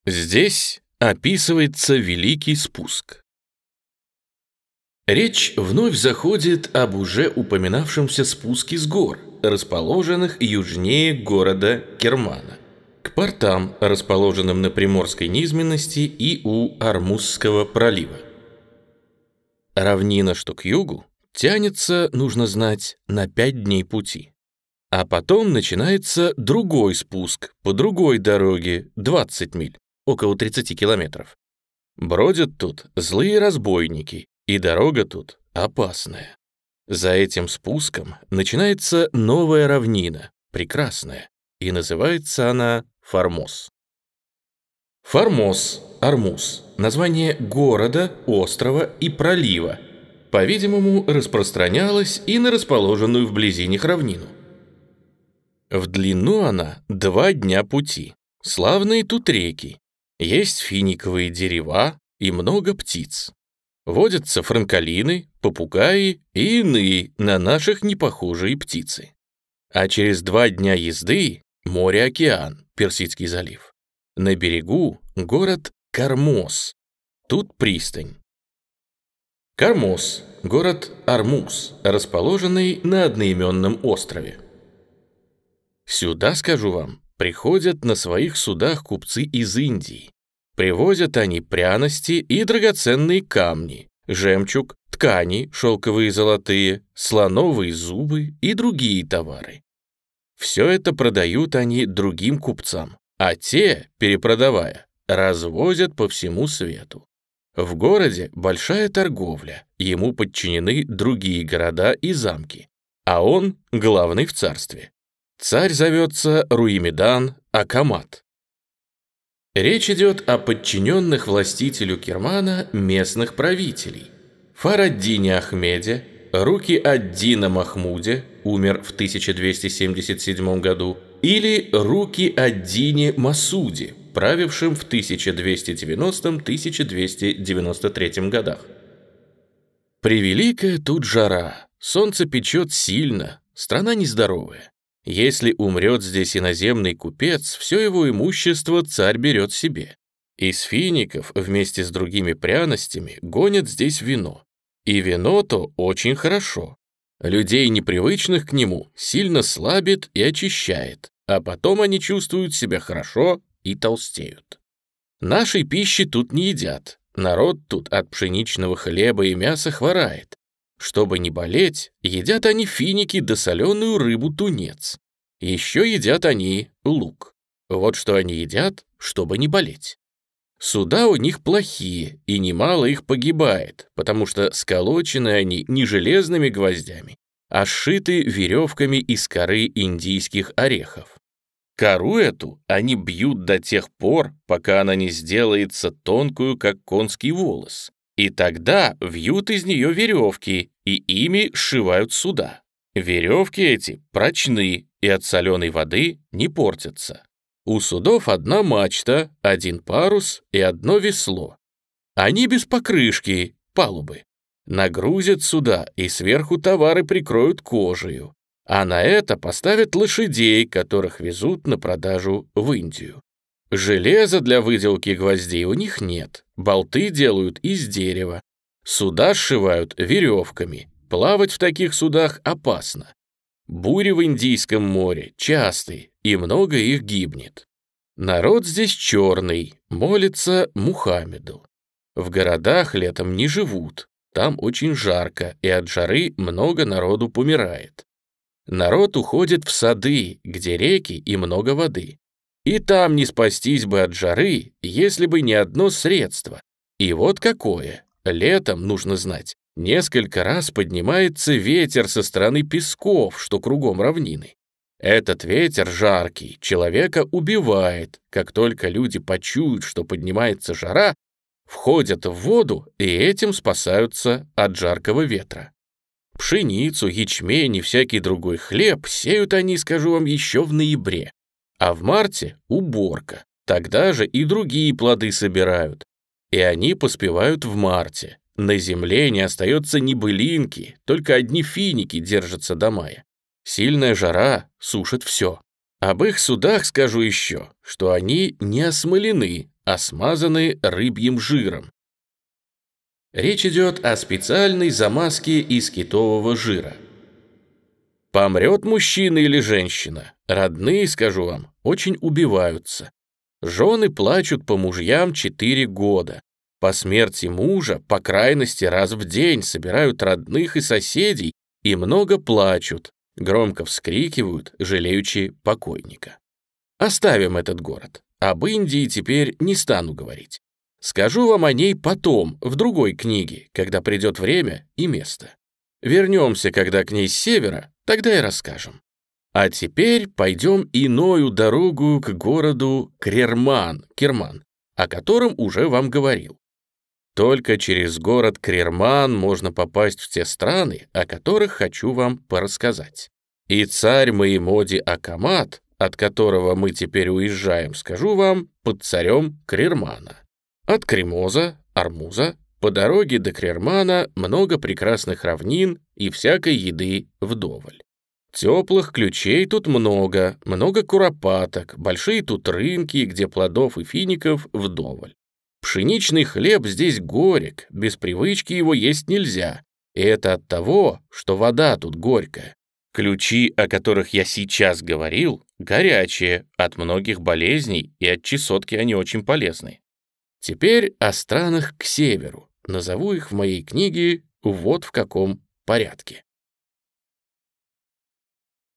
Здесь описывается Великий спуск. Речь вновь заходит об уже упоминавшемся спуске с гор, расположенных южнее города Кермана, к портам, расположенным на Приморской низменности и у Ормузского пролива. Равнина, что к югу, тянется, нужно знать, на 5 дней пути. А потом начинается другой спуск по другой дороге, 20 миль, около 30 километров. Бродят тут злые разбойники, и дорога тут опасная. За этим спуском начинается новая равнина, прекрасная, и называется она Формоз. Формоз, Ормуз, название города, острова и пролива, по-видимому, распространялось и на расположенную вблизи них равнину. В длину она 2 дня пути. Славные тут реки. Есть финиковые дерева и много птиц. Водятся франколины, попугаи и иные на наших непохожие птицы. А через 2 дня езды море-океан, Персидский залив. На берегу город Кармоз. Тут пристань. Кармоз, город Ормуз, расположенный на одноименном острове. Сюда, скажу вам, приходят на своих судах купцы из Индии. Привозят они пряности и драгоценные камни, жемчуг, ткани, шелковые и золотые, слоновые зубы и другие товары. Все это продают они другим купцам, а те, перепродавая, развозят по всему свету. В городе большая торговля, ему подчинены другие города и замки, а он главный в царстве. Царь зовется Руимедан Акамат. Речь идет о подчиненных властителю Кермана местных правителей. Фараддине Ахмеде, Руки-ад-Дине Махмуде, умер в 1277 году, или Руки-ад-Дине Масуде, правившим в 1290-1293 годах. Превеликая тут жара, солнце печет сильно, страна нездоровая. Если умрет здесь иноземный купец, все его имущество царь берет себе. Из фиников вместе с другими пряностями гонят здесь вино. И вино-то очень хорошо. Людей, непривычных к нему, сильно слабит и очищает, а потом они чувствуют себя хорошо и толстеют. Нашей пищи тут не едят. Народ тут от пшеничного хлеба и мяса хворает. Чтобы не болеть, едят они финики да соленую рыбу-тунец. Еще едят они лук. Вот что они едят, чтобы не болеть. Суда у них плохие, и немало их погибает, потому что сколочены они не железными гвоздями, а сшиты веревками из коры индийских орехов. Кору эту они бьют до тех пор, пока она не сделается тонкую, как конский волос. И тогда вьют из нее веревки, и ими сшивают суда. Веревки эти прочны и от соленой воды не портятся. У судов одна мачта, один парус и одно весло. Они без покрышки, палубы. Нагрузят суда и сверху товары прикроют кожею, а на это поставят лошадей, которых везут на продажу в Индию. Железа для выделки гвоздей у них нет, болты делают из дерева, суда сшивают веревками, плавать в таких судах опасно. Бури в Индийском море частые, и много их гибнет. Народ здесь черный, молится Мухаммеду. В городах летом не живут, там очень жарко, и от жары много народу помирает. Народ уходит в сады, где реки и много воды. И там не спастись бы от жары, если бы не одно средство. И вот какое. Летом, нужно знать, несколько раз поднимается ветер со стороны песков, что кругом равнины. Этот ветер жаркий, человека убивает. Как только люди почуют, что поднимается жара, входят в воду и этим спасаются от жаркого ветра. Пшеницу, ячмень и всякий другой хлеб сеют они, скажу вам, еще в ноябре. А в марте уборка, тогда же и другие плоды собирают. И они поспевают в марте. На земле не остается ни былинки, только одни финики держатся до мая. Сильная жара сушит все. Об их судах скажу еще, что они не осмолены, а смазаны рыбьим жиром. Речь идет о специальной замазке из китового жира. Помрет мужчина или женщина, родные, скажу вам, очень убиваются. Жены плачут по мужьям 4 года. По смерти мужа, по крайности, раз в день собирают родных и соседей и много плачут, громко вскрикивают, жалеючи покойника. Оставим этот город. Об Индии теперь не стану говорить. Скажу вам о ней потом, в другой книге, когда придет время и место. Вернемся, когда к ней с севера, тогда и расскажем. А теперь пойдем иною дорогу к городу Керман, о котором уже вам говорил. Только через город Керман можно попасть в те страны, о которых хочу вам порассказать. И царь Маимоди Акамат, от которого мы теперь уезжаем, скажу вам, под царем Кермана. От Кремоза, Армуза, по дороге до Кермана много прекрасных равнин и всякой еды вдоволь. Теплых ключей тут много куропаток, большие тут рынки, где плодов и фиников вдоволь. Пшеничный хлеб здесь горек, без привычки его есть нельзя, и это от того, что вода тут горькая. Ключи, о которых я сейчас говорил, горячие, от многих болезней, и от чесотки они очень полезны. Теперь о странах к северу. Назову их в моей книге вот в каком порядке.